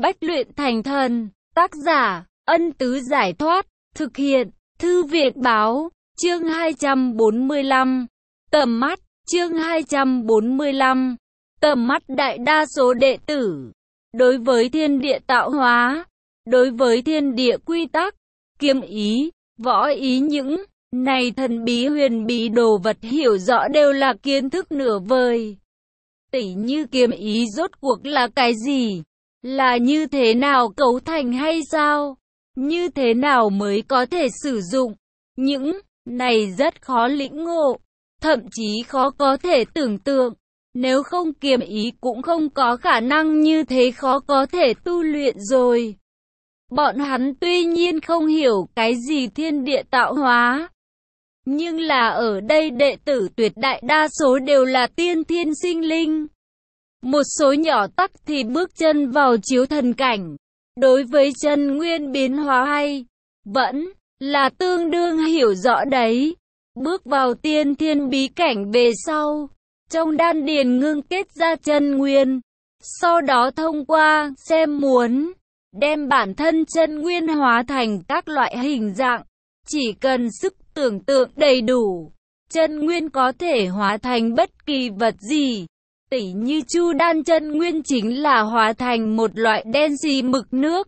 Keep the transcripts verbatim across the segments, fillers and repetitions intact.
Bách luyện thành thần, tác giả, Ân Tứ Giải Thoát, thực hiện, Thư viện Báo, chương hai trăm bốn mươi lăm, tầm mắt, chương hai trăm bốn mươi lăm, tầm mắt đại đa số đệ tử, đối với thiên địa tạo hóa, đối với thiên địa quy tắc, kiếm ý, võ ý những này thần bí huyền bí đồ vật hiểu rõ đều là kiến thức nửa vời. Tỉ như kiếm ý rốt cuộc là cái gì? Là như thế nào cấu thành hay sao? Như thế nào mới có thể sử dụng? Những này rất khó lĩnh ngộ, thậm chí khó có thể tưởng tượng. Nếu không kiếm ý cũng không có khả năng như thế khó có thể tu luyện rồi. Bọn hắn tuy nhiên không hiểu cái gì thiên địa tạo hóa, nhưng là ở đây đệ tử tuyệt đại đa số đều là tiên thiên sinh linh. Một số nhỏ tắc thì bước chân vào chiếu thần cảnh. Đối với chân nguyên biến hóa hay vẫn là tương đương hiểu rõ đấy. Bước vào tiên thiên bí cảnh về sau, trong đan điền ngưng kết ra chân nguyên. Sau đó thông qua xem muốn đem bản thân chân nguyên hóa thành các loại hình dạng. Chỉ cần sức tưởng tượng đầy đủ, chân nguyên có thể hóa thành bất kỳ vật gì. Tỉ như Chu Đan chân nguyên chính là hóa thành một loại đen xì mực nước.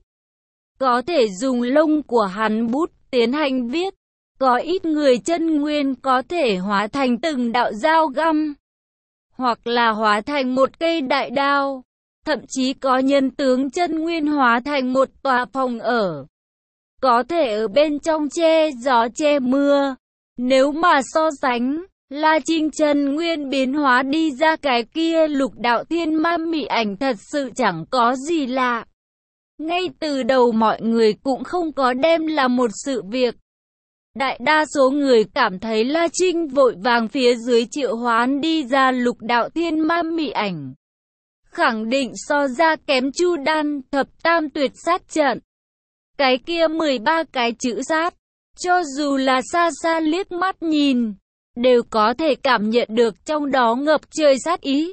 Có thể dùng lông của hắn bút tiến hành viết. Có ít người chân nguyên có thể hóa thành từng đạo dao găm, hoặc là hóa thành một cây đại đao. Thậm chí có nhân tướng chân nguyên hóa thành một tòa phòng ở, có thể ở bên trong che gió che mưa. Nếu mà so sánh La Trinh chân nguyên biến hóa đi ra cái kia lục đạo thiên ma mị ảnh thật sự chẳng có gì lạ. Ngay từ đầu mọi người cũng không có đem là một sự việc. Đại đa số người cảm thấy La Trinh vội vàng phía dưới triệu hoán đi ra lục đạo thiên ma mị ảnh, khẳng định so ra kém Chu Đan thập tam tuyệt sát trận. Cái kia mười ba cái chữ sát, cho dù là xa xa liếc mắt nhìn, đều có thể cảm nhận được trong đó ngập trời sát ý.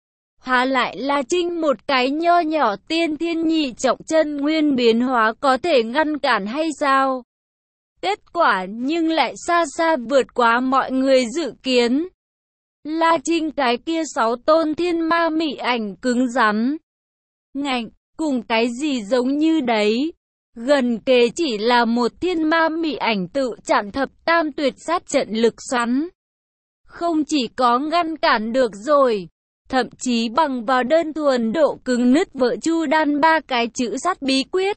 Há lại La Trinh một cái nho nhỏ tiên thiên nhị trọng chân nguyên biến hóa có thể ngăn cản hay sao? Kết quả nhưng lại xa xa vượt quá mọi người dự kiến. La Trinh cái kia sáu tôn thiên ma mị ảnh cứng rắn, ngạnh, cùng cái gì giống như đấy. Gần kề chỉ là một thiên ma mị ảnh tự chặn thập tam tuyệt sát trận lực xoắn. Không chỉ có ngăn cản được rồi, thậm chí bằng vào đơn thuần độ cứng nứt vỡ Chu Đan ba cái chữ sát bí quyết.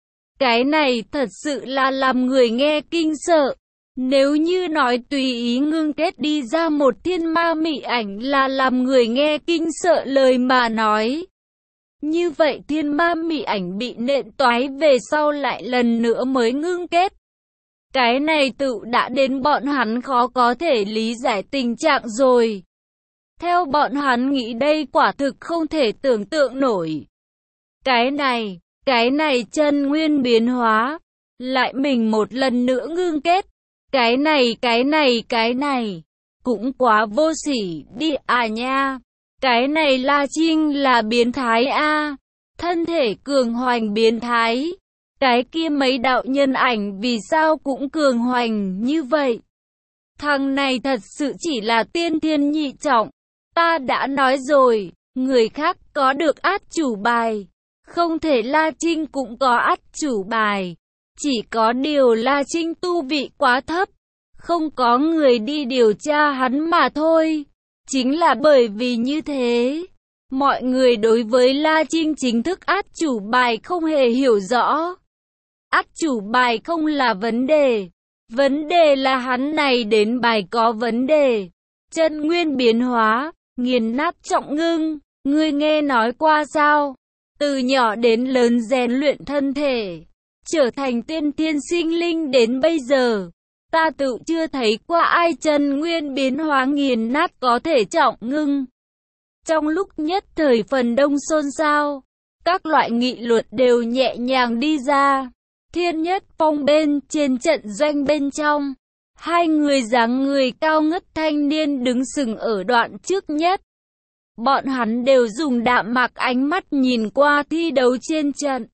Cái này thật sự là làm người nghe kinh sợ. Nếu như nói tùy ý ngưng kết đi ra một thiên ma mị ảnh là làm người nghe kinh sợ lời mà nói, như vậy thiên ma mị ảnh bị nện toái về sau lại lần nữa mới ngưng kết. Cái này tự đã đến bọn hắn khó có thể lý giải tình trạng rồi. Theo bọn hắn nghĩ đây quả thực không thể tưởng tượng nổi. Cái này, cái này chân nguyên biến hóa, lại mình một lần nữa ngưng kết. Cái này, cái này, cái này, cũng quá vô sỉ đi à nha. Cái này La Trinh là biến thái a, à. Thân thể cường hoành biến thái. Cái kia mấy đạo nhân ảnh vì sao cũng cường hoành như vậy? Thằng này thật sự chỉ là tiên thiên nhị trọng. Ta đã nói rồi, người khác có được át chủ bài, không thể La Trinh cũng có át chủ bài. Chỉ có điều La Trinh tu vị quá thấp, không có người đi điều tra hắn mà thôi. Chính là bởi vì như thế, mọi người đối với La Trinh chính thức át chủ bài không hề hiểu rõ. Át chủ bài không là vấn đề, vấn đề là hắn này đến bài có vấn đề. Chân nguyên biến hóa, nghiền nát trọng ngưng, ngươi nghe nói qua sao? Từ nhỏ đến lớn rèn luyện thân thể, trở thành tiên thiên sinh linh đến bây giờ, ta tự chưa thấy qua ai chân nguyên biến hóa nghiền nát có thể trọng ngưng. Trong lúc nhất thời phần đông xôn xao, các loại nghị luận đều nhẹ nhàng đi ra. Thiên Nhất Phong bên trên trận doanh bên trong, hai người dáng người cao ngất thanh niên đứng sừng ở đoạn trước nhất. bọn hắn đều dùng đạm mạc ánh mắt nhìn qua thi đấu trên trận.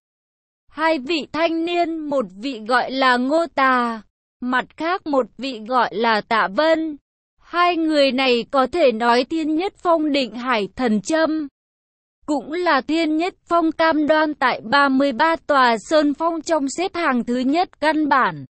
Hai vị thanh niên, một vị gọi là Ngô Tà, mặt khác một vị gọi là Tạ Vân. Hai người này có thể nói Thiên Nhất Phong Định Hải Thần Châm, cũng là Thiên Nhất Phong cam đoan tại ba mươi ba tòa sơn phong trong xếp hàng thứ nhất căn bản.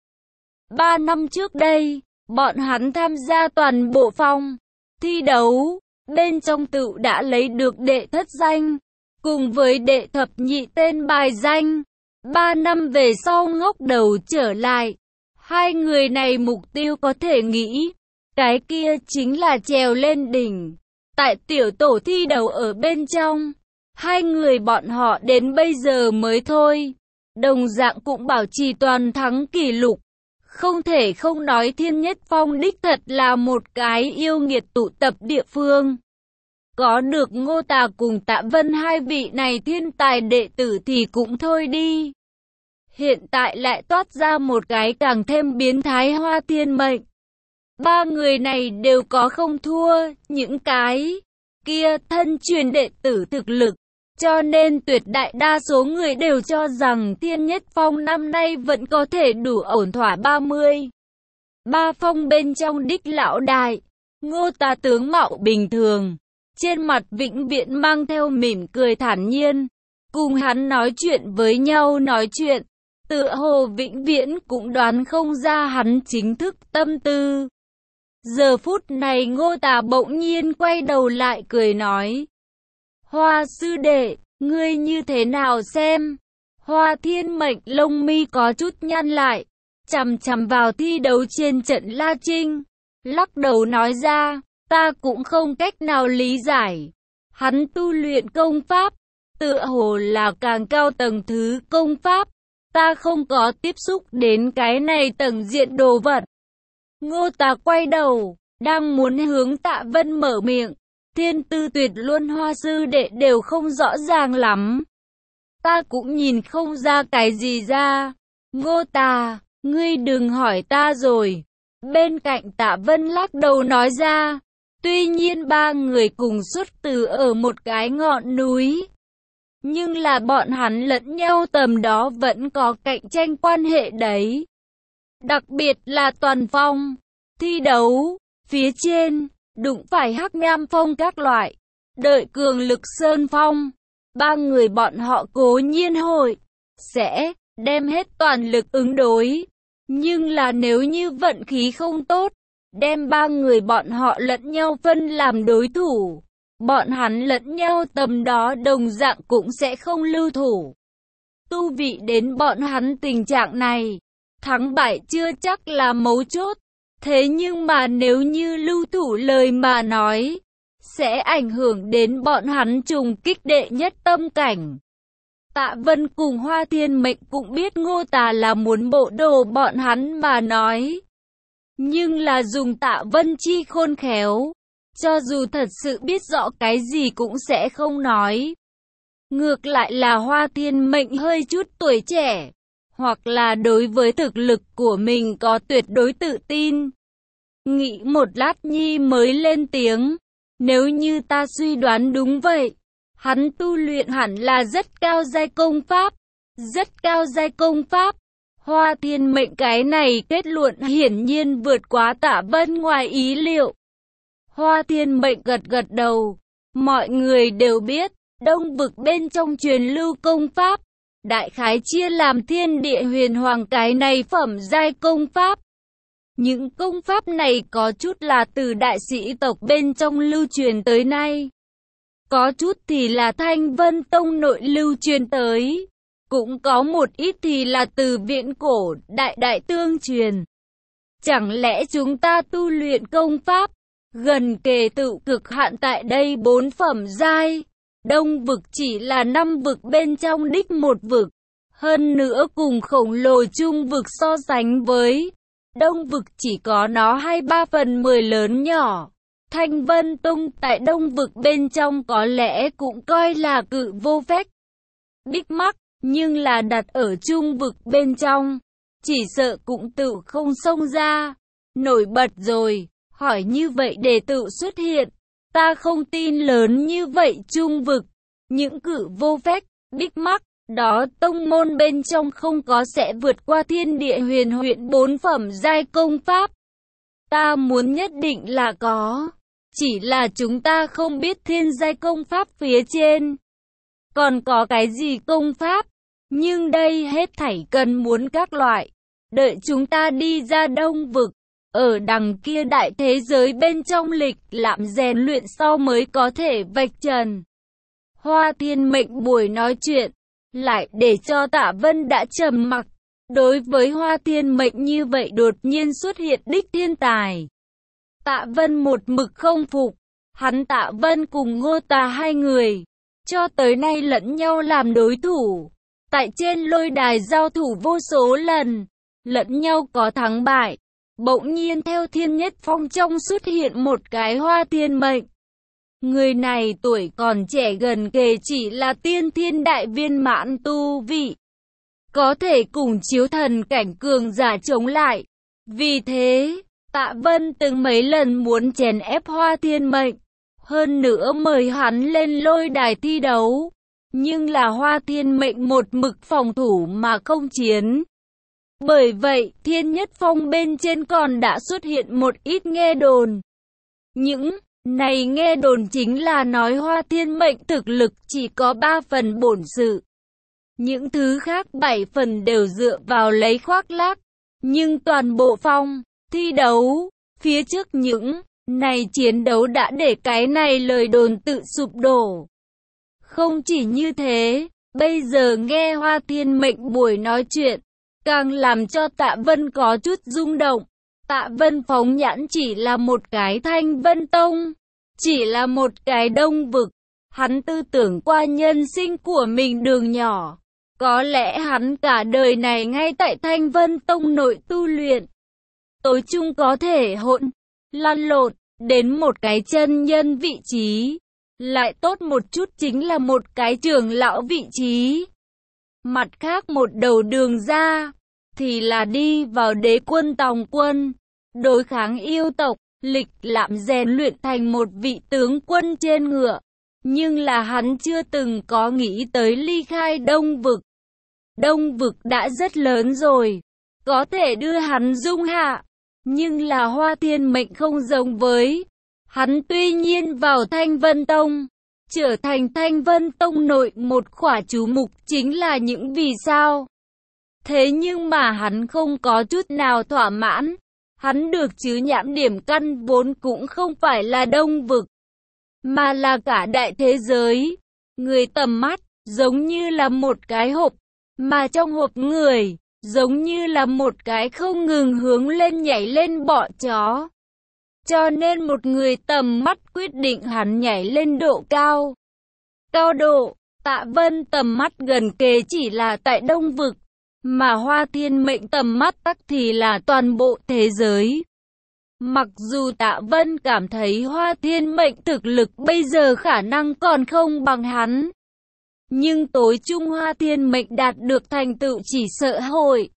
Ba năm trước đây, bọn hắn tham gia toàn bộ phong thi đấu, bên trong tự đã lấy được đệ thất danh, cùng với đệ thập nhị tên bài danh. Ba năm về sau ngóc đầu trở lại, hai người này mục tiêu có thể nghĩ, cái kia chính là trèo lên đỉnh. Tại tiểu tổ thi đấu ở bên trong, hai người bọn họ đến bây giờ mới thôi, đồng dạng cũng bảo trì toàn thắng kỷ lục. Không thể không nói Thiên Nhất Phong đích thật là một cái yêu nghiệt tụ tập địa phương. Có được Ngô Tà cùng Tạ Vân hai vị này thiên tài đệ tử thì cũng thôi đi. Hiện tại lại toát ra một cái càng thêm biến thái Hoa Thiên Mệnh. Ba người này đều có không thua những cái kia thân truyền đệ tử thực lực. Cho nên tuyệt đại đa số người đều cho rằng Thiên Nhất Phong năm nay vẫn có thể đủ ổn thỏa ba mươi ba phong bên trong đích lão đại. Ngô Tà tướng mạo bình thường, trên mặt vĩnh viễn mang theo mỉm cười thản nhiên. Cùng hắn nói chuyện với nhau nói chuyện, tựa hồ vĩnh viễn cũng đoán không ra hắn chính thức tâm tư. Giờ phút này Ngô Tà bỗng nhiên quay đầu lại cười nói: Hoa sư đệ, ngươi như thế nào xem? Hoa Thiên Mệnh lông mi có chút nhăn lại, chằm chằm vào thi đấu trên trận La Trinh, lắc đầu nói ra, ta cũng không cách nào lý giải. Hắn tu luyện công pháp, tựa hồ là càng cao tầng thứ công pháp, ta không có tiếp xúc đến cái này tầng diện đồ vật. Ngô Tà quay đầu, đang muốn hướng Tạ Vân mở miệng. Thiên tư tuyệt luân Hoa sư đệ đều không rõ ràng lắm. Ta cũng nhìn không ra cái gì ra. Ngô Tà, ngươi đừng hỏi ta rồi. Bên cạnh Tạ Vân lắc đầu nói ra. Tuy nhiên ba người cùng xuất từ ở một cái ngọn núi, nhưng là bọn hắn lẫn nhau tầm đó vẫn có cạnh tranh quan hệ đấy. Đặc biệt là toàn phong thi đấu, phía trên đụng phải Hắc Nham Phong các loại, đợi cường lực Sơn Phong, ba người bọn họ cố nhiên hội sẽ đem hết toàn lực ứng đối, nhưng là nếu như vận khí không tốt, đem ba người bọn họ lẫn nhau phân làm đối thủ, bọn hắn lẫn nhau tầm đó đồng dạng cũng sẽ không lưu thủ. Tu vị đến bọn hắn tình trạng này, thắng bại chưa chắc là mấu chốt. Thế nhưng mà nếu như lưu thủ lời mà nói, sẽ ảnh hưởng đến bọn hắn trùng kích đệ nhất tâm cảnh. Tạ Vân cùng Hoa Thiên Mệnh cũng biết Ngô Tà là muốn bộ đồ bọn hắn mà nói. Nhưng là dùng Tạ Vân chi khôn khéo, cho dù thật sự biết rõ cái gì cũng sẽ không nói. Ngược lại là Hoa Thiên Mệnh hơi chút tuổi trẻ, hoặc là đối với thực lực của mình có tuyệt đối tự tin. Nghĩ một lát nhi mới lên tiếng, nếu như ta suy đoán đúng vậy, hắn tu luyện hẳn là rất cao giai công pháp, rất cao giai công pháp. Hoa Thiên Mệnh cái này kết luận hiển nhiên vượt quá Tạ Vân ngoài ý liệu. Hoa Thiên Mệnh gật gật đầu, mọi người đều biết, Đông vực bên trong truyền lưu công pháp, đại khái chia làm thiên địa huyền hoàng cái này phẩm giai công pháp. Những công pháp này có chút là từ đại sĩ tộc bên trong lưu truyền tới nay, có chút thì là Thanh Vân Tông nội lưu truyền tới, cũng có một ít thì là từ viễn cổ đại đại tương truyền. Chẳng lẽ chúng ta tu luyện công pháp gần kề tự cực hạn tại đây bốn phẩm giai? Đông vực chỉ là năm vực bên trong đích một vực, hơn nữa cùng khổng lồ trung vực so sánh với Đông vực chỉ có nó hai ba phần mười lớn nhỏ. Thanh Vân Tông tại Đông vực bên trong có lẽ cũng coi là cự vô phách đích mắc, nhưng là đặt ở trung vực bên trong, chỉ sợ cũng tự không xông ra nổi bật rồi. Hỏi như vậy đệ tử xuất hiện, Ta không tin lớn như vậy trung vực, những cử vô phách, bích mắc, đó tông môn bên trong không có sẽ vượt qua thiên địa huyền huyện bốn phẩm giai công pháp. Ta muốn nhất định là có, chỉ là chúng ta không biết thiên giai công pháp phía trên. Còn có cái gì công pháp? Nhưng đây hết thảy cần muốn các loại. Đợi chúng ta đi ra đông vực, ở đằng kia đại thế giới bên trong lịch lạm rèn luyện sau mới có thể vạch trần. Hoa Thiên Mệnh buổi nói chuyện, lại để cho Tạ Vân đã trầm mặc. Đối với Hoa Thiên Mệnh như vậy đột nhiên xuất hiện đích thiên tài, Tạ Vân một mực không phục. Hắn Tạ Vân cùng Ngô Tà hai người, cho tới nay lẫn nhau làm đối thủ. Tại trên lôi đài giao thủ vô số lần, lẫn nhau có thắng bại. Bỗng nhiên theo Thiên Nhất Phong trong xuất hiện một cái Hoa Thiên Mệnh. Người này tuổi còn trẻ gần kề chỉ là tiên thiên đại viên mãn tu vị, có thể cùng chiếu thần cảnh cường giả chống lại. Vì thế, Tạ Vân từng mấy lần muốn chèn ép Hoa Thiên Mệnh, hơn nữa mời hắn lên lôi đài thi đấu. Nhưng là Hoa Thiên Mệnh một mực phòng thủ mà không chiến. Bởi vậy, Thiên Nhất Phong bên trên còn đã xuất hiện một ít nghe đồn. Những này nghe đồn chính là nói Hoa Thiên Mệnh thực lực chỉ có ba phần bổn sự. Những thứ khác bảy phần đều dựa vào lấy khoác lác. Nhưng toàn bộ phong, thi đấu, phía trước những này chiến đấu đã để cái này lời đồn tự sụp đổ. Không chỉ như thế, bây giờ nghe Hoa Thiên Mệnh buổi nói chuyện, càng làm cho Tạ Vân có chút rung động. Tạ Vân phóng nhãn chỉ là một cái Thanh Vân Tông, chỉ là một cái đông vực. Hắn tư tưởng qua nhân sinh của mình đường nhỏ. Có lẽ hắn cả đời này ngay tại Thanh Vân Tông nội tu luyện. Tối chung có thể hỗn, lăn lộn, đến một cái chân nhân vị trí. Lại tốt một chút chính là một cái trưởng lão vị trí. Mặt khác một đầu đường ra, thì là đi vào đế quân tòng quân, đối kháng yêu tộc, lịch lạm rèn luyện thành một vị tướng quân trên ngựa. Nhưng là hắn chưa từng có nghĩ tới ly khai đông vực. Đông vực đã rất lớn rồi, có thể đưa hắn dung hạ. Nhưng là Hoa Thiên Mệnh không giống với. Hắn tuy nhiên vào Thanh Vân Tông, trở thành Thanh Vân Tông nội một khỏa chú mục chính là những vì sao. Thế nhưng mà hắn không có chút nào thỏa mãn. Hắn được chứ nhãn điểm căn vốn cũng không phải là đông vực, mà là cả đại thế giới. Người tầm mắt, giống như là một cái hộp, mà trong hộp người, giống như là một cái không ngừng hướng lên nhảy lên bọ chó. Cho nên một người tầm mắt quyết định hắn nhảy lên độ cao. Cao độ, Tạ Vân tầm mắt gần kề chỉ là tại đông vực, mà Hoa Thiên Mệnh tầm mắt tắc thì là toàn bộ thế giới. Mặc dù Tạ Vân cảm thấy Hoa Thiên Mệnh thực lực bây giờ khả năng còn không bằng hắn, nhưng tối chung Hoa Thiên Mệnh đạt được thành tựu chỉ sợ hội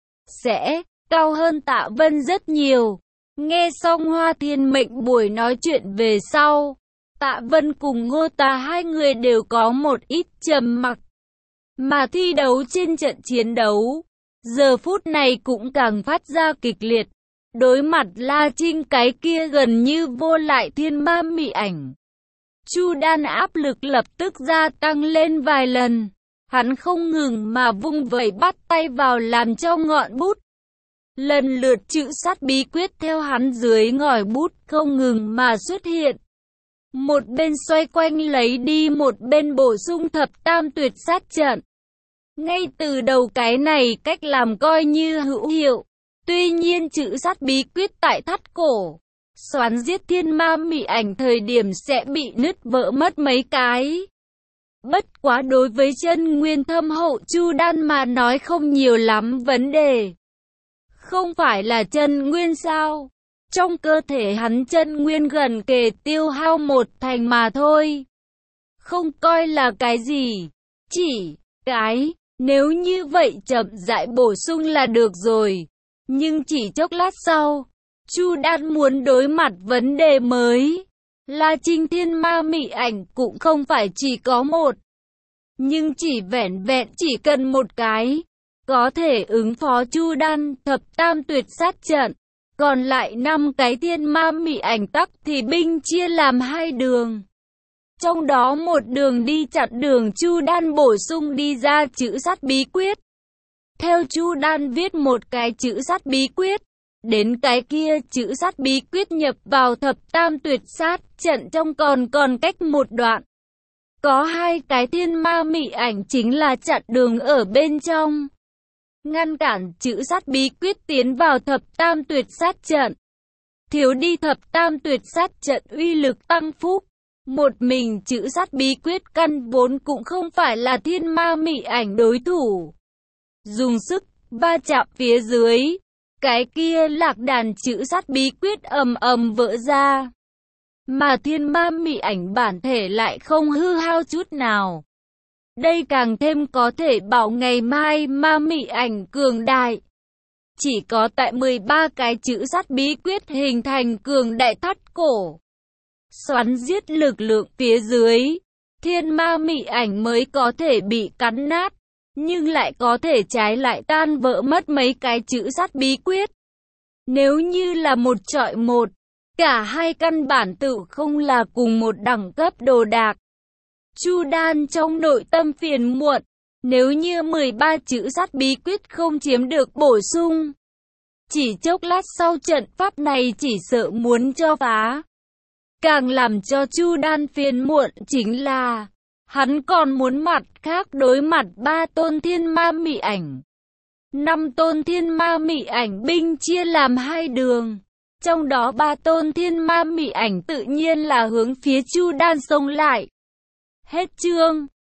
sẽ cao hơn Tạ Vân rất nhiều. Nghe xong Hoa Thiên Mệnh buổi nói chuyện về sau, Tạ Vân cùng Ngô Tà hai người đều có một ít trầm mặc. Mà thi đấu trên trận chiến đấu, giờ phút này cũng càng phát ra kịch liệt. Đối mặt La Trinh cái kia gần như vô lại thiên ma mị ảnh, Chu Đan áp lực lập tức gia tăng lên vài lần. Hắn không ngừng mà vung vẩy bắt tay vào làm cho ngọn bút. Lần lượt chữ sát bí quyết theo hắn dưới ngòi bút không ngừng mà xuất hiện. Một bên xoay quanh lấy đi, một bên bổ sung thập tam tuyệt sát trận. Ngay từ đầu cái này cách làm coi như hữu hiệu. Tuy nhiên chữ sát bí quyết tại thắt cổ, xoắn giết thiên ma mị ảnh thời điểm sẽ bị nứt vỡ mất mấy cái. Bất quá đối với chân nguyên thâm hậu Chu Đan mà nói không nhiều lắm vấn đề. Không phải là chân nguyên sao? Trong cơ thể hắn chân nguyên gần kề tiêu hao một thành mà thôi. Không coi là cái gì. Chỉ cái, nếu như vậy chậm rãi bổ sung là được rồi. Nhưng chỉ chốc lát sau, Chu Đan muốn đối mặt vấn đề mới. La Trinh thiên ma mị ảnh cũng không phải chỉ có một, nhưng chỉ vẻn vẹn chỉ cần một cái, có thể ứng phó Chu Đan thập tam tuyệt sát trận. Còn lại năm cái thiên ma mị ảnh tắc thì binh chia làm hai đường. Trong đó một đường đi chặn đường Chu Đan bổ sung đi ra chữ sát bí quyết. Theo Chu Đan viết một cái chữ sát bí quyết, đến cái kia chữ sát bí quyết nhập vào thập tam tuyệt sát trận trong còn còn cách một đoạn. Có hai cái thiên ma mị ảnh chính là chặn đường ở bên trong, ngăn cản chữ sát bí quyết tiến vào thập tam tuyệt sát trận. Thiếu đi thập tam tuyệt sát trận uy lực tăng phúc. Một mình chữ sát bí quyết căn vốn cũng không phải là thiên ma mị ảnh đối thủ. Dùng sức va chạm phía dưới, cái kia lạc đàn chữ sát bí quyết ầm ầm vỡ ra. Mà thiên ma mị ảnh bản thể lại không hư hao chút nào. Đây càng thêm có thể bảo ngày mai ma mị ảnh cường đại. Chỉ có tại mười ba cái chữ sát bí quyết hình thành cường đại thắt cổ, xoắn giết lực lượng phía dưới, thiên ma mị ảnh mới có thể bị cắn nát, nhưng lại có thể trái lại tan vỡ mất mấy cái chữ sát bí quyết. Nếu như là một chọi một, cả hai căn bản tự không là cùng một đẳng cấp đồ đạc. Chu Đan trong nội tâm phiền muộn, nếu như mười ba chữ sát bí quyết không chiếm được bổ sung, chỉ chốc lát sau trận pháp này chỉ sợ muốn cho phá. Càng làm cho Chu Đan phiền muộn chính là, hắn còn muốn mặt khác đối mặt ba tôn thiên ma mị ảnh. Năm tôn thiên ma mị ảnh binh chia làm hai đường. Trong đó ba tôn thiên ma mị ảnh tự nhiên là hướng phía Chu Đan xông lại. Hết chương.